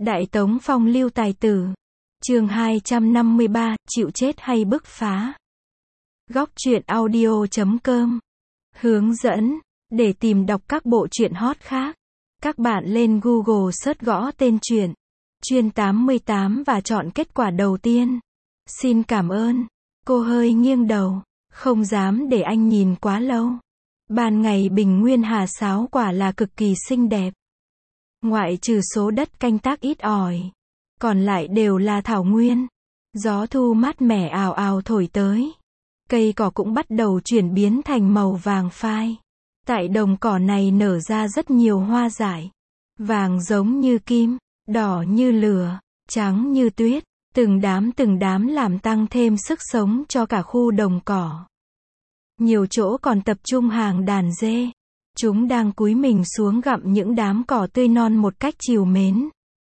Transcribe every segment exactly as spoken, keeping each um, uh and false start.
Đại Tống phong lưu tài tử. Chương hai trăm năm mươi ba, chịu chết hay bức phá. Góc truyện audio chấm com. Hướng dẫn, để tìm đọc các bộ truyện hot khác, các bạn lên Google search gõ tên truyện Chuyên tám mươi tám và chọn kết quả đầu tiên. Xin cảm ơn. Cô hơi nghiêng đầu, không dám để anh nhìn quá lâu. Ban ngày bình nguyên Hà Sáo quả là cực kỳ xinh đẹp. Ngoại trừ số đất canh tác ít ỏi, còn lại đều là thảo nguyên. Gió thu mát mẻ ào ào thổi tới. Cây cỏ cũng bắt đầu chuyển biến thành màu vàng phai. Tại đồng cỏ này nở ra rất nhiều hoa dại. Vàng giống như kim, đỏ như lửa, trắng như tuyết. Từng đám từng đám làm tăng thêm sức sống cho cả khu đồng cỏ. Nhiều chỗ còn tập trung hàng đàn dê. Chúng đang cúi mình xuống gặm những đám cỏ tươi non một cách trìu mến.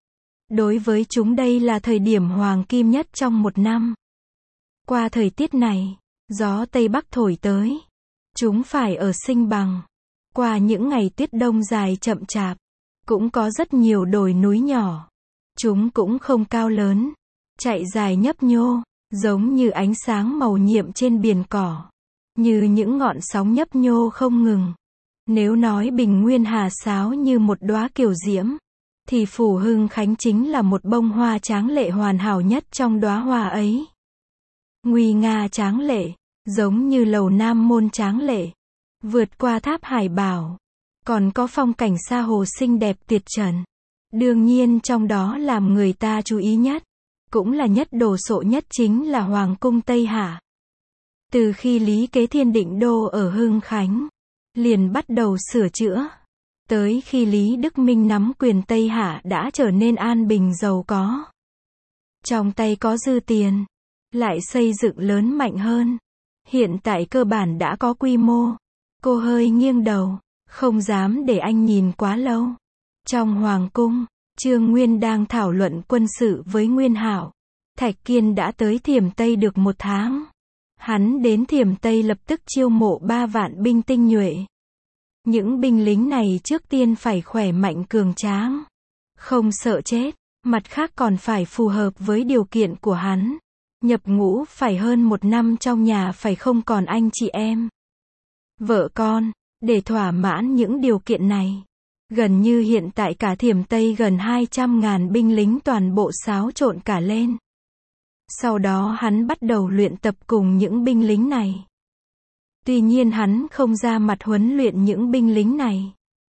Đối với chúng đây là thời điểm hoàng kim nhất trong một năm. Qua thời tiết này, gió Tây Bắc thổi tới. Chúng phải ở sinh bằng. Qua những ngày tuyết đông dài chậm chạp, cũng có rất nhiều đồi núi nhỏ. Chúng cũng không cao lớn, chạy dài nhấp nhô, giống như ánh sáng màu nhiệm trên biển cỏ. Như những ngọn sóng nhấp nhô không ngừng. Nếu nói bình nguyên Hà Sáo như một đóa kiều diễm, thì Phủ Hưng Khánh chính là một bông hoa tráng lệ hoàn hảo nhất trong đóa hoa ấy. Nguy nga tráng lệ, giống như lầu Nam Môn tráng lệ, vượt qua tháp Hải Bảo, còn có phong cảnh sa hồ xinh đẹp tuyệt trần. Đương nhiên trong đó làm người ta chú ý nhất, cũng là nhất đồ sộ nhất chính là Hoàng cung Tây Hạ. Từ khi Lý Kế Thiên định đô ở Hưng Khánh, liền bắt đầu sửa chữa. Tới khi Lý Đức Minh nắm quyền Tây Hạ đã trở nên an bình giàu có. Trong tay có dư tiền, lại xây dựng lớn mạnh hơn. Hiện tại cơ bản đã có quy mô. Cô hơi nghiêng đầu, không dám để anh nhìn quá lâu. Trong Hoàng cung, Trương Nguyên đang thảo luận quân sự với Nguyên Hạo. Thạch Kiên đã tới Thiểm Tây được một tháng. Hắn đến Thiểm Tây lập tức chiêu mộ ba vạn binh tinh nhuệ. Những binh lính này trước tiên phải khỏe mạnh cường tráng, không sợ chết, mặt khác còn phải phù hợp với điều kiện của hắn. Nhập ngũ phải hơn một năm trong nhà phải không còn anh chị em, vợ con, để thỏa mãn những điều kiện này. Gần như hiện tại cả Thiểm Tây gần hai trăm ngàn binh lính toàn bộ xáo trộn cả lên. Sau đó hắn bắt đầu luyện tập cùng những binh lính này. Tuy nhiên hắn không ra mặt huấn luyện những binh lính này,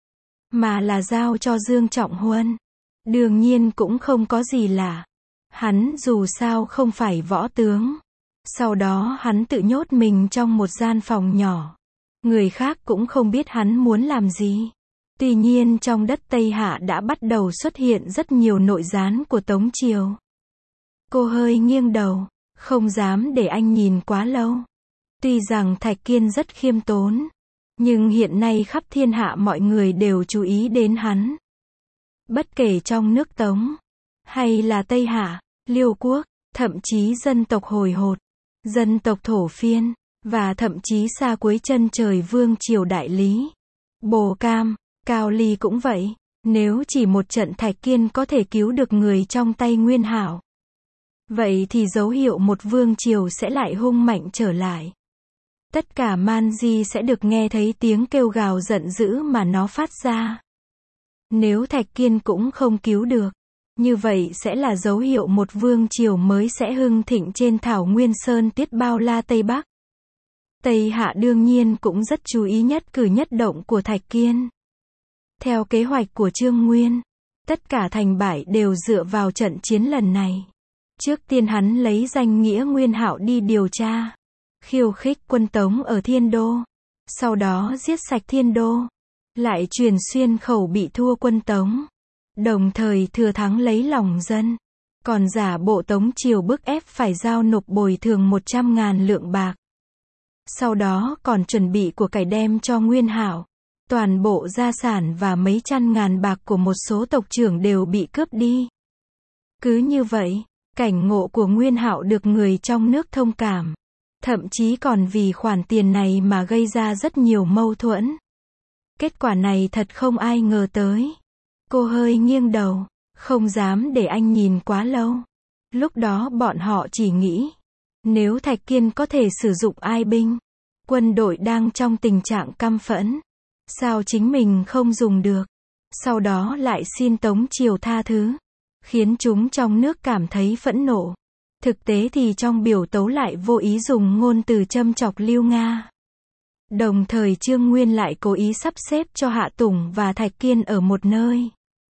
mà là giao cho Dương Trọng Huân. Đương nhiên cũng không có gì lạ. Hắn dù sao không phải võ tướng. Sau đó hắn tự nhốt mình trong một gian phòng nhỏ. Người khác cũng không biết hắn muốn làm gì. Tuy nhiên trong đất Tây Hạ đã bắt đầu xuất hiện rất nhiều nội gián của Tống Triều. Cô hơi nghiêng đầu, không dám để anh nhìn quá lâu. Tuy rằng Thạch Kiên rất khiêm tốn, nhưng hiện nay khắp thiên hạ mọi người đều chú ý đến hắn. Bất kể trong nước Tống, hay là Tây Hạ, Liêu Quốc, thậm chí dân tộc Hồi Hột, dân tộc Thổ Phiên, và thậm chí xa cuối chân trời Vương Triều Đại Lý, Bồ Cam, Cao Ly cũng vậy. Nếu chỉ một trận Thạch Kiên có thể cứu được người trong tay Nguyên Hạo, vậy thì dấu hiệu một vương triều sẽ lại hung mạnh trở lại. Tất cả man di sẽ được nghe thấy tiếng kêu gào giận dữ mà nó phát ra. Nếu Thạch Kiên cũng không cứu được, như vậy sẽ là dấu hiệu một vương triều mới sẽ hưng thịnh trên thảo nguyên sơn tiết bao la Tây Bắc. Tây Hạ đương nhiên cũng rất chú ý nhất cử nhất động của Thạch Kiên. Theo kế hoạch của Trương Nguyên, tất cả thành bại đều dựa vào trận chiến lần này. Trước tiên hắn lấy danh nghĩa Nguyên Hạo đi điều tra, khiêu khích quân Tống ở Thiên Đô. Sau đó giết sạch Thiên Đô, lại truyền xuyên khẩu bị thua quân Tống. Đồng thời thừa thắng lấy lòng dân, còn giả bộ Tống Triều bức ép phải giao nộp bồi thường một trăm ngàn lượng bạc. Sau đó còn chuẩn bị của cải đem cho Nguyên Hạo. Toàn bộ gia sản và mấy trăm ngàn bạc của một số tộc trưởng đều bị cướp đi. Cứ như vậy, cảnh ngộ của Nguyên Hạo được người trong nước thông cảm. Thậm chí còn vì khoản tiền này mà gây ra rất nhiều mâu thuẫn. Kết quả này thật không ai ngờ tới. Cô hơi nghiêng đầu, không dám để anh nhìn quá lâu. Lúc đó bọn họ chỉ nghĩ, nếu Thạch Kiên có thể sử dụng ai binh, quân đội đang trong tình trạng căm phẫn, sao chính mình không dùng được, sau đó lại xin Tống Triều tha thứ, khiến chúng trong nước cảm thấy phẫn nộ. Thực tế thì trong biểu tấu lại vô ý dùng ngôn từ châm chọc Lưu Nga. Đồng thời Trương Nguyên lại cố ý sắp xếp cho Hạ Tùng và Thạch Kiên ở một nơi.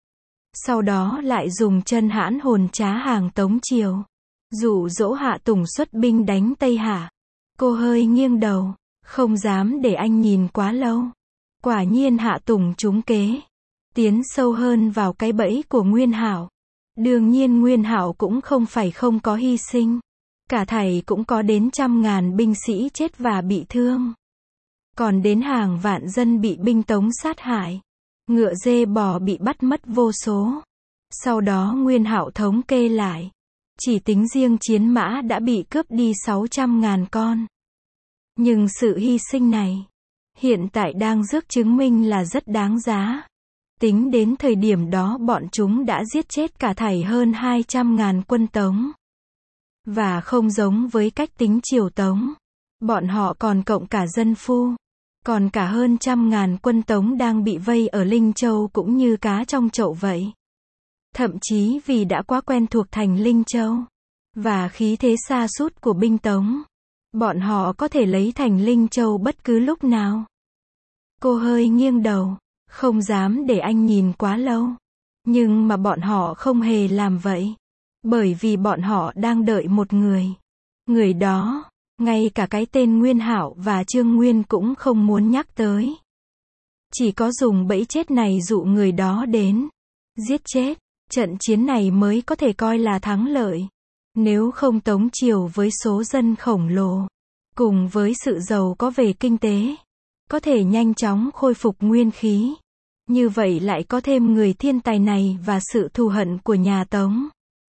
Sau đó lại dùng chân hãn hồn trá hàng Tống Triều, dụ dỗ Hạ Tùng xuất binh đánh Tây Hạ. Cô hơi nghiêng đầu, không dám để anh nhìn quá lâu. Quả nhiên Hạ Tùng trúng kế, tiến sâu hơn vào cái bẫy của Nguyên Hạo. Đương nhiên Nguyên Hạo cũng không phải không có hy sinh, cả thảy cũng có đến trăm ngàn binh sĩ chết và bị thương, còn đến hàng vạn dân bị binh Tống sát hại, ngựa dê bò bị bắt mất vô số. Sau đó Nguyên Hạo thống kê lại, chỉ tính riêng chiến mã đã bị cướp đi sáu trăm ngàn con. Nhưng sự hy sinh này, hiện tại đang rước chứng minh là rất đáng giá. Tính đến thời điểm đó bọn chúng đã giết chết cả thảy hơn hai trăm ngàn quân Tống. Và không giống với cách tính triều Tống, bọn họ còn cộng cả dân phu, còn cả hơn trăm ngàn quân Tống đang bị vây ở Linh Châu cũng như cá trong chậu vậy. Thậm chí vì đã quá quen thuộc thành Linh Châu, và khí thế sa sút của binh Tống, bọn họ có thể lấy thành Linh Châu bất cứ lúc nào. Cô hơi nghiêng đầu, không dám để anh nhìn quá lâu. Nhưng mà bọn họ không hề làm vậy. Bởi vì bọn họ đang đợi một người. Người đó, ngay cả cái tên Nguyên Hạo và Trương Nguyên cũng không muốn nhắc tới. Chỉ có dùng bẫy chết này dụ người đó đến, giết chết, trận chiến này mới có thể coi là thắng lợi. Nếu không Tống Triều với số dân khổng lồ, cùng với sự giàu có về kinh tế, có thể nhanh chóng khôi phục nguyên khí. Như vậy lại có thêm người thiên tài này và sự thù hận của nhà Tống.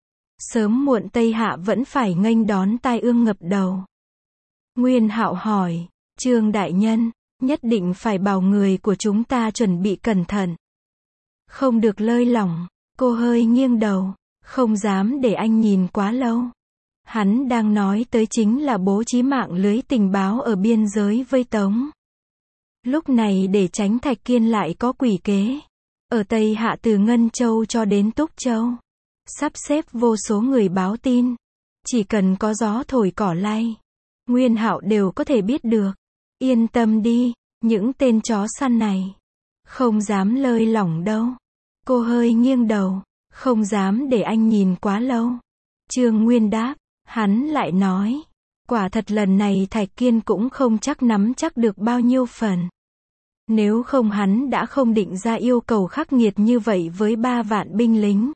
Sớm muộn Tây Hạ vẫn phải nghênh đón tai ương ngập đầu. Nguyên Hạo hỏi, Trương đại nhân, nhất định phải bảo người của chúng ta chuẩn bị cẩn thận. Không được lơi lỏng. Cô hơi nghiêng đầu, không dám để anh nhìn quá lâu. Hắn đang nói tới chính là bố trí mạng lưới tình báo ở biên giới với Tống. Lúc này để tránh Thạch Kiên lại có quỷ kế. Ở Tây Hạ từ Ngân Châu cho đến Túc Châu, sắp xếp vô số người báo tin. Chỉ cần có gió thổi cỏ lay, Nguyên Hạo đều có thể biết được. Yên tâm đi, những tên chó săn này không dám lơi lỏng đâu. Cô hơi nghiêng đầu, không dám để anh nhìn quá lâu. Trương Nguyên đáp, hắn lại nói, quả thật lần này Thạch Kiên cũng không chắc nắm chắc được bao nhiêu phần. Nếu không hắn đã không định ra yêu cầu khắc nghiệt như vậy với ba vạn binh lính.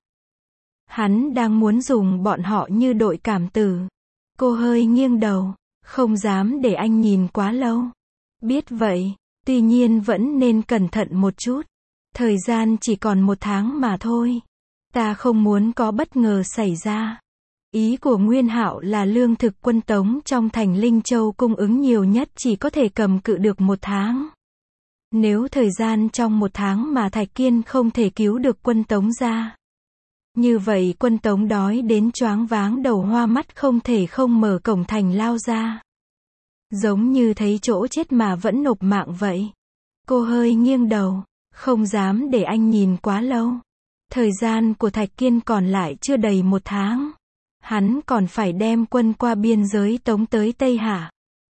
Hắn đang muốn dùng bọn họ như đội cảm tử. Cô hơi nghiêng đầu, không dám để anh nhìn quá lâu. Biết vậy, tuy nhiên vẫn nên cẩn thận một chút. Thời gian chỉ còn một tháng mà thôi. Ta không muốn có bất ngờ xảy ra. Ý của Nguyên Hạo là lương thực quân Tống trong thành Linh Châu cung ứng nhiều nhất chỉ có thể cầm cự được một tháng. Nếu thời gian trong một tháng mà Thạch Kiên không thể cứu được quân Tống ra, như vậy quân Tống đói đến choáng váng đầu hoa mắt không thể không mở cổng thành lao ra. Giống như thấy chỗ chết mà vẫn nộp mạng vậy. Cô hơi nghiêng đầu, không dám để anh nhìn quá lâu. Thời gian của Thạch Kiên còn lại chưa đầy một tháng. Hắn còn phải đem quân qua biên giới Tống tới Tây Hạ.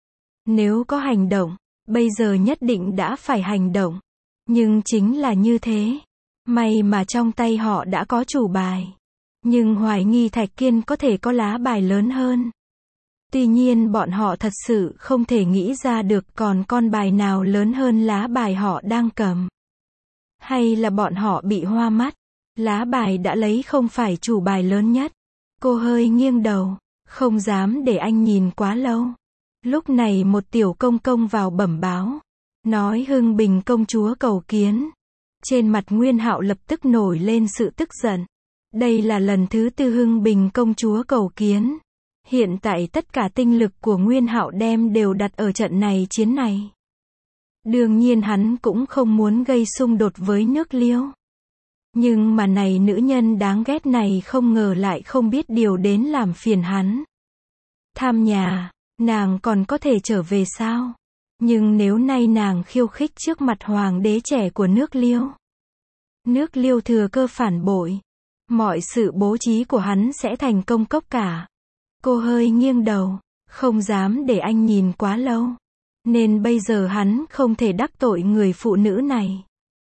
Nếu có hành động, bây giờ nhất định đã phải hành động. Nhưng chính là như thế. May mà trong tay họ đã có chủ bài. Nhưng hoài nghi Thạch Kiên có thể có lá bài lớn hơn. Tuy nhiên bọn họ thật sự không thể nghĩ ra được còn con bài nào lớn hơn lá bài họ đang cầm. Hay là bọn họ bị hoa mắt. Lá bài đã lấy không phải chủ bài lớn nhất. Cô hơi nghiêng đầu, không dám để anh nhìn quá lâu. Lúc này một tiểu công công vào bẩm báo, nói Hưng Bình công chúa cầu kiến. Trên mặt Nguyên Hạo lập tức nổi lên sự tức giận. Đây là lần thứ tư Hưng Bình công chúa cầu kiến. Hiện tại tất cả tinh lực của Nguyên Hạo đem đều đặt ở trận này chiến này. Đương nhiên hắn cũng không muốn gây xung đột với nước Liêu. Nhưng mà này nữ nhân đáng ghét này không ngờ lại không biết điều đến làm phiền hắn. Tham nhà, nàng còn có thể trở về sao? Nhưng nếu nay nàng khiêu khích trước mặt hoàng đế trẻ của nước Liêu, nước Liêu thừa cơ phản bội, mọi sự bố trí của hắn sẽ thành công cốc cả. Cô hơi nghiêng đầu, không dám để anh nhìn quá lâu. Nên bây giờ hắn không thể đắc tội người phụ nữ này.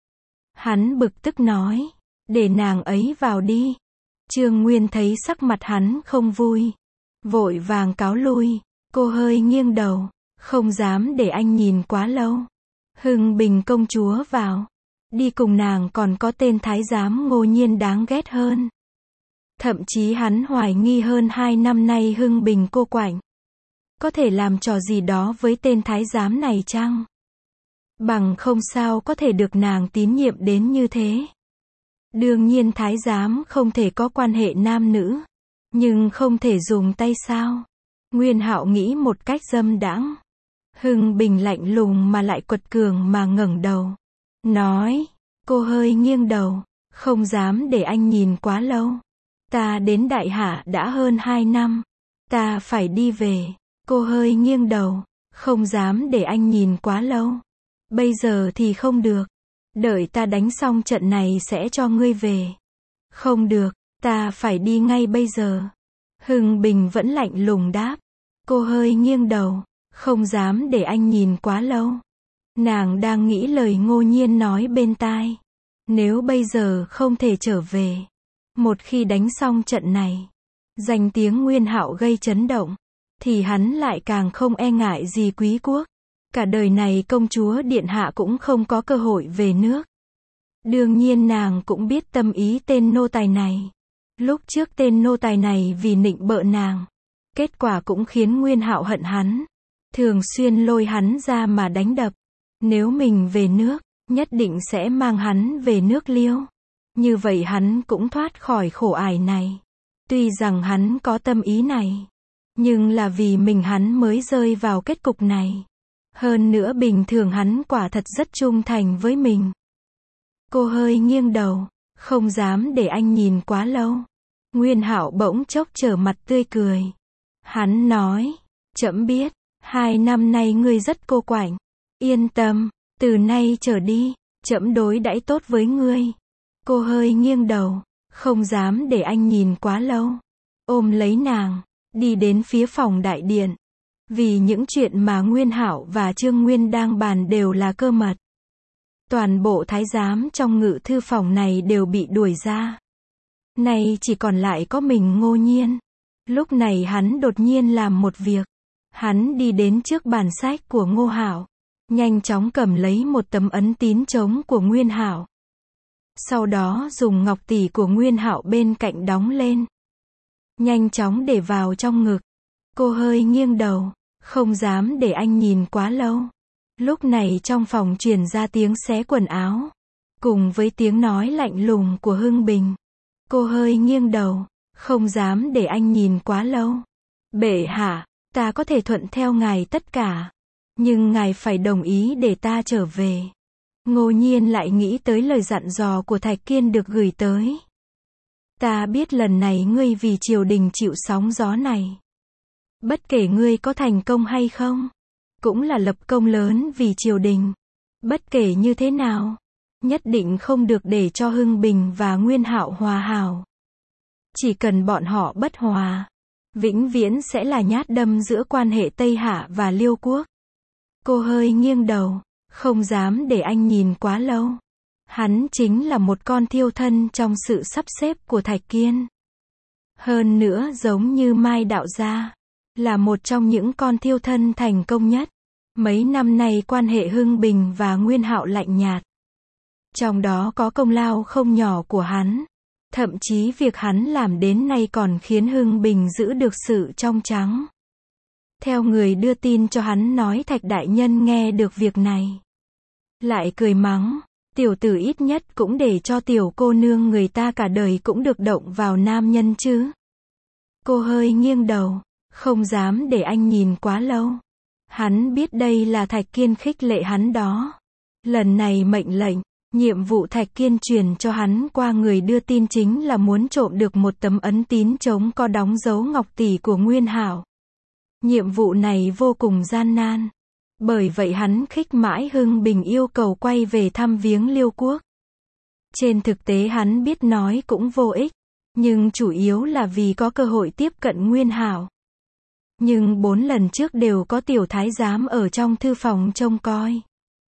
Hắn bực tức nói, để nàng ấy vào đi. Trương Nguyên thấy sắc mặt hắn không vui, vội vàng cáo lui. Cô hơi nghiêng đầu, không dám để anh nhìn quá lâu. Hưng Bình công chúa vào. Đi cùng nàng còn có tên thái giám Ngô Nhiên đáng ghét hơn. Thậm chí hắn hoài nghi hơn hai năm nay Hưng Bình cô quạnh có thể làm trò gì đó với tên thái giám này chăng? Bằng không sao có thể được nàng tín nhiệm đến như thế. Đương nhiên thái giám không thể có quan hệ nam nữ, nhưng không thể dùng tay sao? Nguyên Hạo nghĩ một cách dâm đãng. Hưng Bình lạnh lùng mà lại quật cường mà ngẩng đầu, nói, cô hơi nghiêng đầu, không dám để anh nhìn quá lâu. Ta đến Đại Hạ đã hơn hai năm, ta phải đi về. Cô hơi nghiêng đầu, không dám để anh nhìn quá lâu. Bây giờ thì không được. Đợi ta đánh xong trận này sẽ cho ngươi về. Không được, ta phải đi ngay bây giờ. Hưng Bình vẫn lạnh lùng đáp. Cô hơi nghiêng đầu, không dám để anh nhìn quá lâu. Nàng đang nghĩ lời Ngô Nhiên nói bên tai. Nếu bây giờ không thể trở về, một khi đánh xong trận này, danh tiếng Nguyên Hạo gây chấn động, thì hắn lại càng không e ngại gì quý quốc. Cả đời này công chúa điện hạ cũng không có cơ hội về nước. Đương nhiên nàng cũng biết tâm ý tên nô tài này. Lúc trước tên nô tài này vì nịnh bợ nàng, kết quả cũng khiến Nguyên Hạo hận hắn, thường xuyên lôi hắn ra mà đánh đập. Nếu mình về nước, nhất định sẽ mang hắn về nước Liêu. Như vậy hắn cũng thoát khỏi khổ ải này. Tuy rằng hắn có tâm ý này, nhưng là vì mình hắn mới rơi vào kết cục này. Hơn nữa bình thường hắn quả thật rất trung thành với mình. Cô hơi nghiêng đầu, không dám để anh nhìn quá lâu. Nguyên Hạo bỗng chốc trở mặt tươi cười. Hắn nói, trẫm biết, hai năm nay ngươi rất cô quạnh. Yên tâm, từ nay trở đi, trẫm đối đãi tốt với ngươi. Cô hơi nghiêng đầu, không dám để anh nhìn quá lâu. Ôm lấy nàng, đi đến phía phòng đại điện. Vì những chuyện mà Nguyên Hạo và Trương Nguyên đang bàn đều là cơ mật. Toàn bộ thái giám trong ngự thư phòng này đều bị đuổi ra. Nay chỉ còn lại có mình Ngô Nhiên. Lúc này hắn đột nhiên làm một việc. Hắn đi đến trước bàn sách của Ngô Hạo, nhanh chóng cầm lấy một tấm ấn tín trống của Nguyên Hạo. Sau đó dùng ngọc tỷ của Nguyên Hạo bên cạnh đóng lên. Nhanh chóng để vào trong ngực. Cô hơi nghiêng đầu, không dám để anh nhìn quá lâu. Lúc này trong phòng truyền ra tiếng xé quần áo, cùng với tiếng nói lạnh lùng của Hưng Bình. Cô hơi nghiêng đầu, không dám để anh nhìn quá lâu. Bệ hạ, ta có thể thuận theo ngài tất cả, nhưng ngài phải đồng ý để ta trở về. Ngô Nhiên lại nghĩ tới lời dặn dò của Thạch Kiên được gửi tới. Ta biết lần này ngươi vì triều đình chịu sóng gió này. Bất kể ngươi có thành công hay không, cũng là lập công lớn vì triều đình. Bất kể như thế nào, nhất định không được để cho Hưng Bình và Nguyên Hạo hòa hảo. Chỉ cần bọn họ bất hòa, vĩnh viễn sẽ là nhát đâm giữa quan hệ Tây Hạ và Liêu quốc. Cô hơi nghiêng đầu, không dám để anh nhìn quá lâu. Hắn chính là một con thiêu thân trong sự sắp xếp của Thạch Kiên. Hơn nữa giống như Mai Đạo Gia, là một trong những con thiêu thân thành công nhất. Mấy năm nay quan hệ Hưng Bình và Nguyên Hạo lạnh nhạt. Trong đó có công lao không nhỏ của hắn. Thậm chí việc hắn làm đến nay còn khiến Hưng Bình giữ được sự trong trắng. Theo người đưa tin cho hắn nói Thạch đại nhân nghe được việc này, lại cười mắng, tiểu tử ít nhất cũng để cho tiểu cô nương người ta cả đời cũng được động vào nam nhân chứ. Cô hơi nghiêng đầu, không dám để anh nhìn quá lâu. Hắn biết đây là Thạch Kiên khích lệ hắn đó. Lần này mệnh lệnh, Nhiệm vụ Thạch Kiên truyền cho hắn qua người đưa tin chính là muốn trộm được một tấm ấn tín chống có đóng dấu ngọc tỷ của Nguyên Hạo. Nhiệm vụ này vô cùng gian nan. Bởi vậy hắn khích mãi Hưng Bình yêu cầu quay về thăm viếng Liêu Quốc. Trên thực tế hắn biết nói cũng vô ích, nhưng chủ yếu là vì có cơ hội tiếp cận Nguyên Hạo. Nhưng bốn lần trước đều có tiểu thái giám ở trong thư phòng trông coi.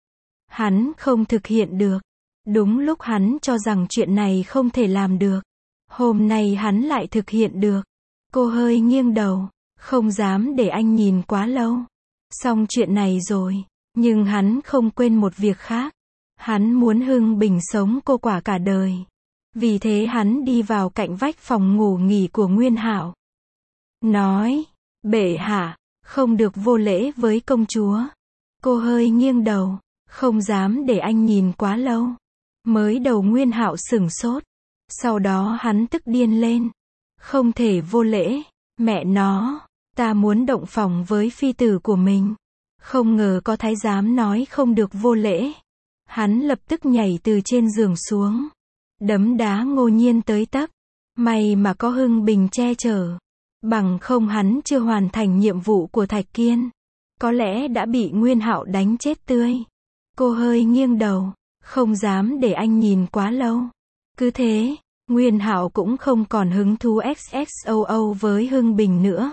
Hắn không thực hiện được. Đúng lúc hắn cho rằng chuyện này không thể làm được. Hôm nay hắn lại thực hiện được. Cô hơi nghiêng đầu, không dám để anh nhìn quá lâu. Xong chuyện này rồi, nhưng hắn không quên một việc khác. Hắn muốn Hưng Bình sống cô quả cả đời. Vì thế hắn đi vào cạnh vách phòng ngủ nghỉ của Nguyên Hạo. Nói, bệ hạ, không được vô lễ với công chúa. Cô hơi nghiêng đầu, không dám để anh nhìn quá lâu. Mới đầu Nguyên Hạo sửng sốt. Sau đó hắn tức điên lên. Không thể vô lễ, mẹ nó, ta muốn động phòng với phi tử của mình. Không ngờ có thái giám nói không được vô lễ. Hắn lập tức nhảy từ trên giường xuống. Đấm đá Ngô Nhiên tới tấp. May mà có Hưng Bình che chở. Bằng không hắn chưa hoàn thành nhiệm vụ của Thạch Kiên. Có lẽ đã bị Nguyên Hạo đánh chết tươi. Cô hơi nghiêng đầu, không dám để anh nhìn quá lâu. Cứ thế, Nguyên Hạo cũng không còn hứng thú xxoo với Hưng Bình nữa.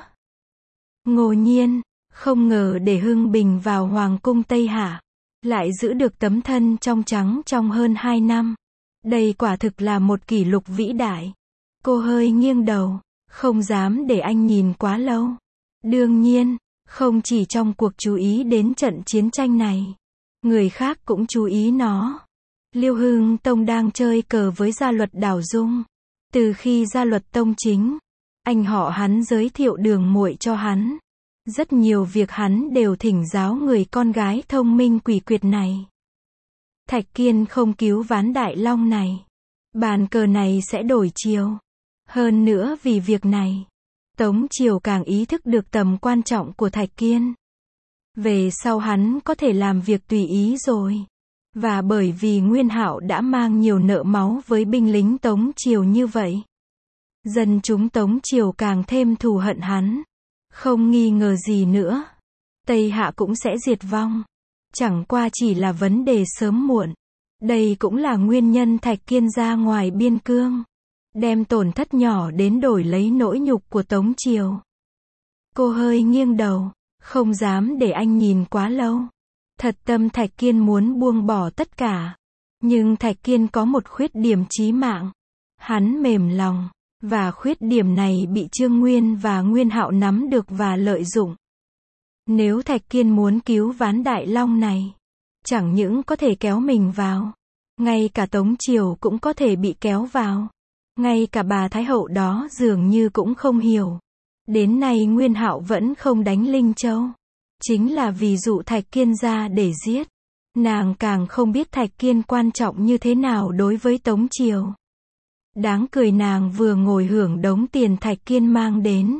Ngô Nhiên, không ngờ để Hưng Bình vào Hoàng cung Tây Hạ, lại giữ được tấm thân trong trắng trong hơn hai năm. Đây quả thực là một kỷ lục vĩ đại. Cô hơi nghiêng đầu, không dám để anh nhìn quá lâu. Đương nhiên, không chỉ trong cuộc chú ý đến trận chiến tranh này, người khác cũng chú ý nó. Liêu Hưng Tông đang chơi cờ với gia luật Đảo Dung. Từ khi gia luật tông chính, anh họ hắn giới thiệu đường muội cho hắn. Rất nhiều việc hắn đều thỉnh giáo người con gái thông minh quỷ quyệt này. Thạch Kiên không cứu ván Đại Long này. Bàn cờ này sẽ đổi chiều. Hơn nữa vì việc này, Tống Triều càng ý thức được tầm quan trọng của Thạch Kiên. Về sau hắn có thể làm việc tùy ý rồi. Và bởi vì Nguyên Hạo đã mang nhiều nợ máu với binh lính Tống Triều như vậy, dân chúng Tống Triều càng thêm thù hận hắn. Không nghi ngờ gì nữa, Tây Hạ cũng sẽ diệt vong. Chẳng qua chỉ là vấn đề sớm muộn. Đây cũng là nguyên nhân Thạch Kiên ra ngoài biên cương, đem tổn thất nhỏ đến đổi lấy nỗi nhục của Tống Triều. Cô hơi nghiêng đầu, không dám để anh nhìn quá lâu. Thật tâm Thạch Kiên muốn buông bỏ tất cả. Nhưng Thạch Kiên có một khuyết điểm chí mạng. Hắn mềm lòng. Và khuyết điểm này bị Trương Nguyên và Nguyên Hạo nắm được và lợi dụng. Nếu Thạch Kiên muốn cứu ván Đại Long này, chẳng những có thể kéo mình vào, ngay cả Tống Triều cũng có thể bị kéo vào. Ngay cả bà Thái Hậu đó dường như cũng không hiểu. Đến nay Nguyên Hạo vẫn không đánh Linh Châu. Chính là vì dụ Thạch Kiên ra để giết. Nàng càng không biết Thạch Kiên quan trọng như thế nào đối với Tống Triều. Đáng cười nàng vừa ngồi hưởng đống tiền Thạch Kiên mang đến,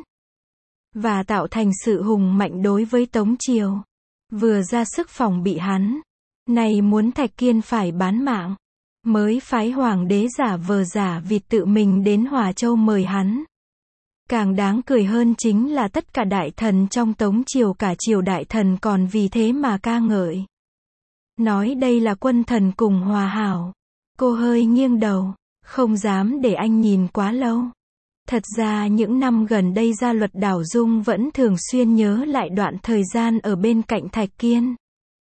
và tạo thành sự hùng mạnh đối với Tống Triều. Vừa ra sức phòng bị hắn. Này muốn Thạch Kiên phải bán mạng. Mới phái hoàng đế giả vờ giả vịt tự mình đến Hòa Châu mời hắn. Càng đáng cười hơn chính là tất cả đại thần trong Tống Triều, cả triều đại thần còn vì thế mà ca ngợi. Nói đây là quân thần cùng hòa hảo. Cô hơi nghiêng đầu, không dám để anh nhìn quá lâu. Thật ra những năm gần đây gia luật Đảo Dung vẫn thường xuyên nhớ lại đoạn thời gian ở bên cạnh Thạch Kiên.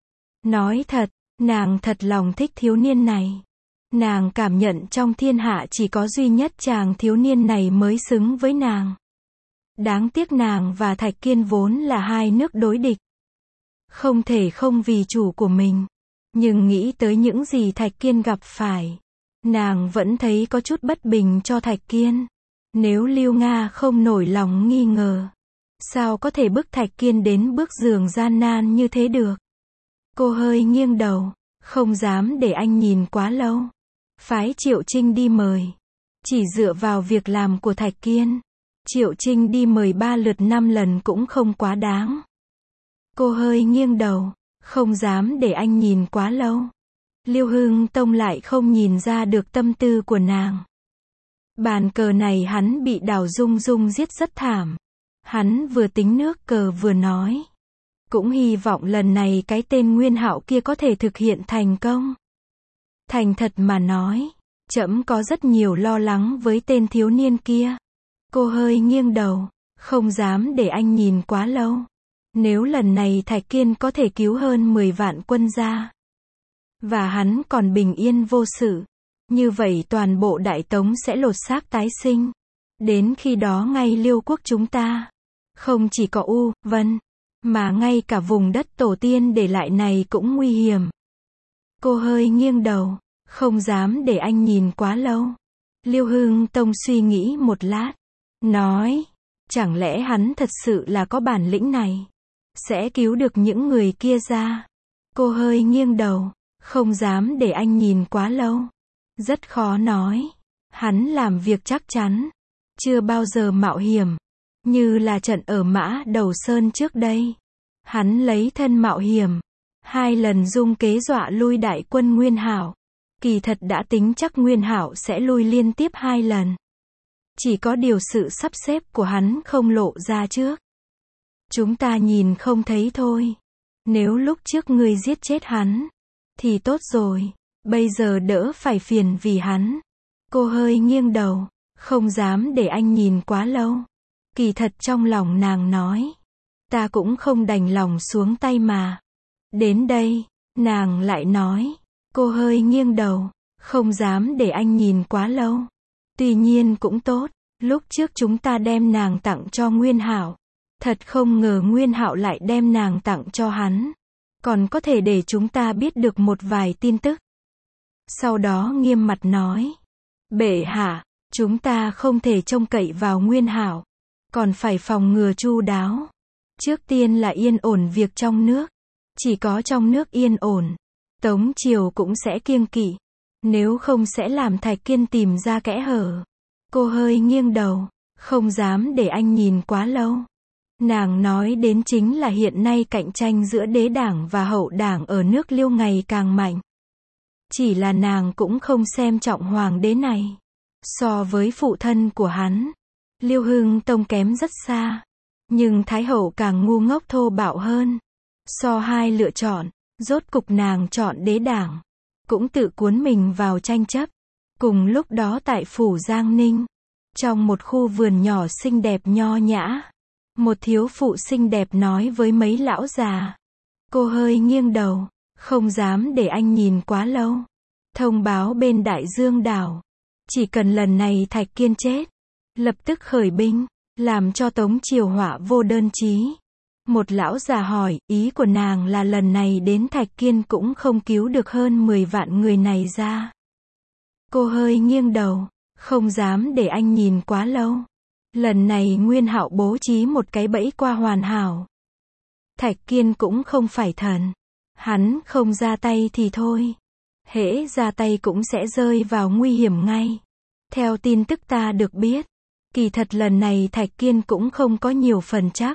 Nói thật, nàng thật lòng thích thiếu niên này. Nàng cảm nhận trong thiên hạ chỉ có duy nhất chàng thiếu niên này mới xứng với nàng. Đáng tiếc nàng và Thạch Kiên vốn là hai nước đối địch. Không thể không vì chủ của mình. Nhưng nghĩ tới những gì Thạch Kiên gặp phải, nàng vẫn thấy có chút bất bình cho Thạch Kiên. Nếu Lưu Nga không nổi lòng nghi ngờ, sao có thể bức Thạch Kiên đến bước giường gian nan như thế được? Cô hơi nghiêng đầu, không dám để anh nhìn quá lâu. Phái Triệu Trinh đi mời. Chỉ dựa vào việc làm của Thạch Kiên, Triệu Trinh đi mời ba lượt năm lần cũng không quá đáng. Cô hơi nghiêng đầu, không dám để anh nhìn quá lâu. Liêu Hưng Tông lại không nhìn ra được tâm tư của nàng. Bàn cờ này hắn bị Đào Dung Dung giết rất thảm. Hắn vừa tính nước cờ vừa nói. Cũng hy vọng lần này cái tên Nguyên Hạo kia có thể thực hiện thành công. Thành thật mà nói, trẫm có rất nhiều lo lắng với tên thiếu niên kia. Cô hơi nghiêng đầu, không dám để anh nhìn quá lâu. Nếu lần này Thạch Kiên có thể cứu hơn mười vạn quân gia, và hắn còn bình yên vô sự, như vậy toàn bộ Đại Tống sẽ lột xác tái sinh. Đến khi đó ngay Liêu quốc chúng ta, không chỉ có U, Vân, mà ngay cả vùng đất tổ tiên để lại này cũng nguy hiểm. Cô hơi nghiêng đầu, không dám để anh nhìn quá lâu. Liêu Hưng Tông suy nghĩ một lát, nói, chẳng lẽ hắn thật sự là có bản lĩnh này, sẽ cứu được những người kia ra. Cô hơi nghiêng đầu, không dám để anh nhìn quá lâu. Rất khó nói. Hắn làm việc chắc chắn, chưa bao giờ mạo hiểm, như là trận ở Mã Đầu Sơn trước đây. Hắn lấy thân mạo hiểm, hai lần dung kế dọa lui đại quân Nguyên Hạo. Kỳ thật đã tính chắc Nguyên Hạo sẽ lui liên tiếp hai lần. Chỉ có điều sự sắp xếp của hắn không lộ ra trước. Chúng ta nhìn không thấy thôi. Nếu lúc trước ngươi giết chết hắn, thì tốt rồi. Bây giờ đỡ phải phiền vì hắn. Cô hơi nghiêng đầu, không dám để anh nhìn quá lâu. Kỳ thật trong lòng nàng nói, ta cũng không đành lòng xuống tay mà. Đến đây, nàng lại nói, cô hơi nghiêng đầu, không dám để anh nhìn quá lâu. Tuy nhiên cũng tốt, lúc trước chúng ta đem nàng tặng cho Nguyên Hạo. Thật không ngờ Nguyên Hạo lại đem nàng tặng cho hắn. Còn có thể để chúng ta biết được một vài tin tức. Sau đó nghiêm mặt nói, bệ hạ, chúng ta không thể trông cậy vào Nguyên Hạo, còn phải phòng ngừa chu đáo. Trước tiên là yên ổn việc trong nước. Chỉ có trong nước yên ổn, Tống triều cũng sẽ kiêng kỵ. Nếu không sẽ làm Thạch Kiên tìm ra kẽ hở. Cô hơi nghiêng đầu, không dám để anh nhìn quá lâu. Nàng nói đến chính là hiện nay cạnh tranh giữa đế đảng và hậu đảng ở nước Liêu ngày càng mạnh. Chỉ là nàng cũng không xem trọng hoàng đế này. So với phụ thân của hắn, Liêu Hưng Tông kém rất xa. Nhưng Thái hậu càng ngu ngốc thô bạo hơn. So hai lựa chọn, rốt cục nàng chọn đế đảng. Cũng tự cuốn mình vào tranh chấp. Cùng lúc đó tại phủ Giang Ninh, trong một khu vườn nhỏ xinh đẹp nho nhã, một thiếu phụ xinh đẹp nói với mấy lão già. Cô hơi nghiêng đầu, không dám để anh nhìn quá lâu. Thông báo bên Đại Dương đảo, chỉ cần lần này Thạch Kiên chết, lập tức khởi binh, làm cho Tống triều họa vô đơn chí. Một lão già hỏi, ý của nàng là lần này đến Thạch Kiên cũng không cứu được hơn mười vạn người này ra. Cô hơi nghiêng đầu, không dám để anh nhìn quá lâu. Lần này Nguyên Hạo bố trí một cái bẫy qua hoàn hảo. Thạch Kiên cũng không phải thần. Hắn không ra tay thì thôi. Hễ ra tay cũng sẽ rơi vào nguy hiểm ngay. Theo tin tức ta được biết, kỳ thật lần này Thạch Kiên cũng không có nhiều phần chắc.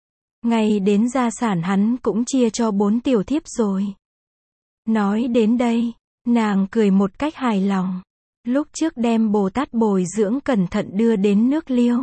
Ngay đến gia sản hắn cũng chia cho bốn tiểu thiếp rồi. Nói đến đây, nàng cười một cách hài lòng. Lúc trước đem Bồ Tát bồi dưỡng cẩn thận đưa đến nước Liêu.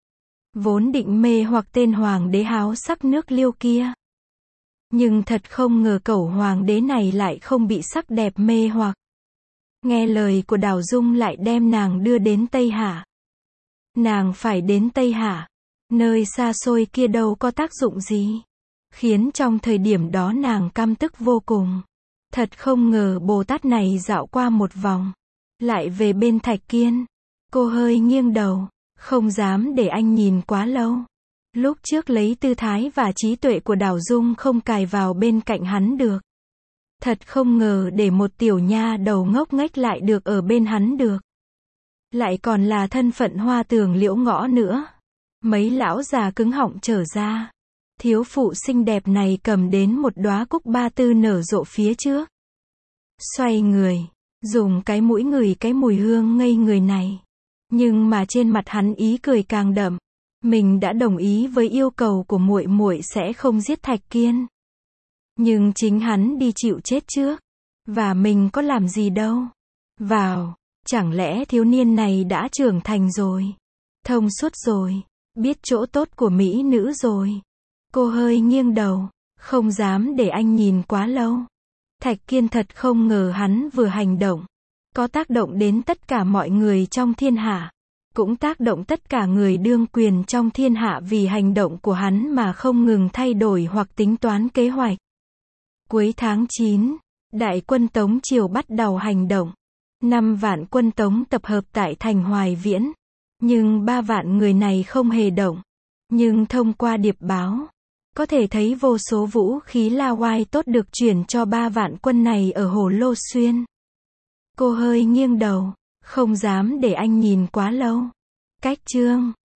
Vốn định mê hoặc tên hoàng đế háo sắc nước Liêu kia. Nhưng thật không ngờ cẩu hoàng đế này lại không bị sắc đẹp mê hoặc. Nghe lời của Đào Dung lại đem nàng đưa đến Tây Hạ. Nàng phải đến Tây Hạ, nơi xa xôi kia đâu có tác dụng gì. Khiến trong thời điểm đó nàng căm tức vô cùng. Thật không ngờ Bồ Tát này dạo qua một vòng, lại về bên Thạch Kiên. Cô hơi nghiêng đầu, không dám để anh nhìn quá lâu. Lúc trước lấy tư thái và trí tuệ của Đào Dung không cài vào bên cạnh hắn được. Thật không ngờ để một tiểu nha đầu ngốc nghếch lại được ở bên hắn được. Lại còn là thân phận hoa tường liễu ngõ nữa. Mấy lão già cứng họng trở ra. Thiếu phụ xinh đẹp này cầm đến một đóa cúc ba tư nở rộ phía trước. Xoay người, dùng cái mũi ngửi cái mùi hương ngây người này. Nhưng mà trên mặt hắn ý cười càng đậm. Mình đã đồng ý với yêu cầu của muội muội sẽ không giết Thạch Kiên. Nhưng chính hắn đi chịu chết trước. Và mình có làm gì đâu. Vào, chẳng lẽ thiếu niên này đã trưởng thành rồi, thông suốt rồi, biết chỗ tốt của mỹ nữ rồi. Cô hơi nghiêng đầu, không dám để anh nhìn quá lâu. Thạch Kiên thật không ngờ hắn vừa hành động, có tác động đến tất cả mọi người trong thiên hạ, cũng tác động tất cả người đương quyền trong thiên hạ vì hành động của hắn mà không ngừng thay đổi hoặc tính toán kế hoạch. Cuối tháng chín, đại quân Tống Triều bắt đầu hành động. Năm vạn quân Tống tập hợp tại thành Hoài Viễn. Nhưng ba vạn người này không hề động. Nhưng thông qua điệp báo, có thể thấy vô số vũ khí La Oai tốt được chuyển cho ba vạn quân này ở Hồ Lô Xuyên. Cô hơi nghiêng đầu, không dám để anh nhìn quá lâu. Cách chương